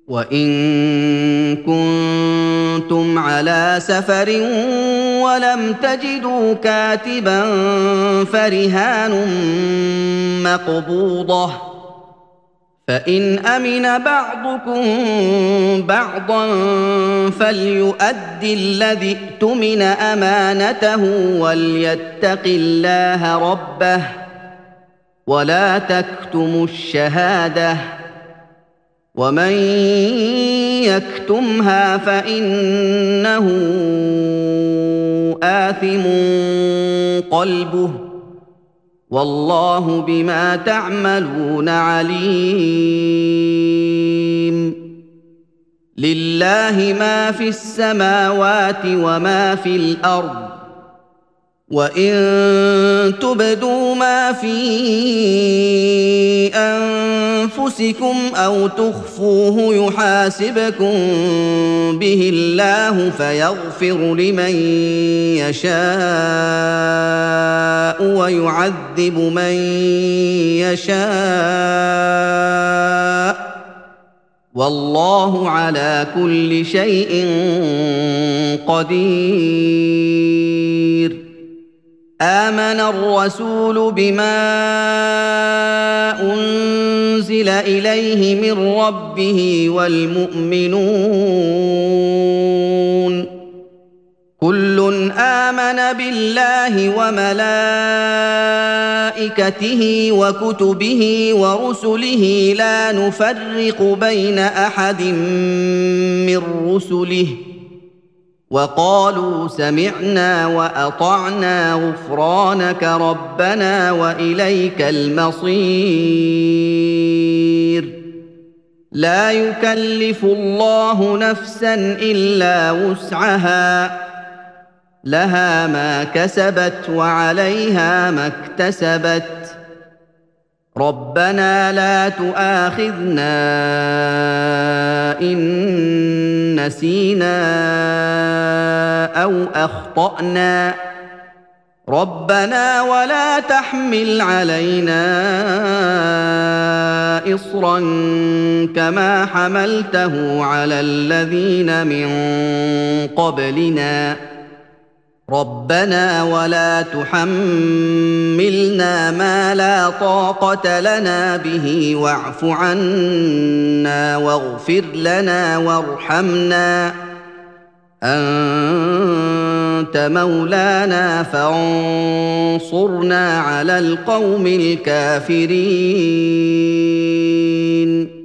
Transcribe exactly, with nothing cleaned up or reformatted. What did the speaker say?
وَإِن كُنتُمْ عَلَىٰ سَفَرٍ وَلَمْ تَجِدُوا كَاتِبًا فَرِهَانٌ مَّقْبُوضَةٌ ۖ فَإِنْ أَمِنَ بَعْضُكُم بَعْضًا فَلْيُؤَدِّ الَّذِي اؤْتُمِنَ أَمَانَتَهُ وَلْيَتَّقِ اللَّهَ رَبَّهُ ۖ وَلَا تَكْتُمُوا الشَّهَادَةَ ۚ وَمَن يَكْتُمْهَا فَإِنَّهُ آثِمٌ قَلْبُهُ ۗ وَاللَّهُ بِمَا تَعْمَلُونَ عَلِيمٌ. لِلَّهِ مَا فِي السَّمَاوَاتِ وَمَا في الْأَرْضِ ۚ وَإِن تُبْدُوا مَا فِي أَنفُسِكُمْ أَوْ تُخْفُوهُ يُحَاسِبْكُم بِهِ اللَّهُ فَيَغْفِرُ لِمَن يَشَاءُ وَيُعَذِّبُ مَن يَشَاءُ ۗ وَاللَّهُ عَلَىٰ كُلِّ شَيْءٍ قَدِيرٌ. آمَنَ الرَّسُولُ بِمَا أُنزِلَ إِلَيْهِ مِن رَّبِّهِ وَالْمُؤْمِنُونَ ۖ كُلٌّ آمَنَ بِاللَّهِ وَمَلَائِكَتِهِ وَكُتُبِهِ وَرُسُلِهِ لَا نُفَرِّقُ بَيْنَ أَحَدٍ مِّن رُّسُلِهِ ۖ وَقَالُوا سَمِعْنَا وَأَطَعْنَا غُفْرَانَكَ رَبَّنَا وَإِلَيْكَ الْمَصِيرُ. لَا يُكَلِّفُ اللَّهُ نَفْسًا إِلَّا وُسْعَهَا ۚ لَهَا مَا كَسَبَتْ وَعَلَيْهَا مَا اكْتَسَبَتْ ۗ رَبَّنَا لَا تُؤَاخِذْنَا إِن نَّسِينَا أَوْ أَخْطَأْنَا ۚ رَبَّنَا وَلَا تَحْمِلْ عَلَيْنَا إِصْرًا كَمَا حَمَلْتَهُ عَلَى الَّذِينَ مِن قَبْلِنَا ۚ رَبَّنَا وَلَا تُحَمِّلْنَا مَا لَا طَاقَةَ لَنَا بِهِ وَاعْفُ عَنَّا وَاغْفِرْ لَنَا وَارْحَمْنَا ۚ أَنتَ مَوْلَانَا فَانصُرْنَا عَلَى الْقَوْمِ الْكَافِرِينَ.